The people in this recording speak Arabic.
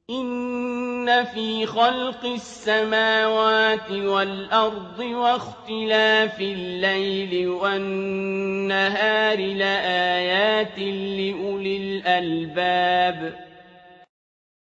إِنَّ فِي خَلْقِ السَّمَاوَاتِ وَالْأَرْضِ وَاخْتِلَافِ اللَّيْلِ وَالنَّهَارِ لَآيَاتٍ لِّأُولِي الْأَلْبَابِ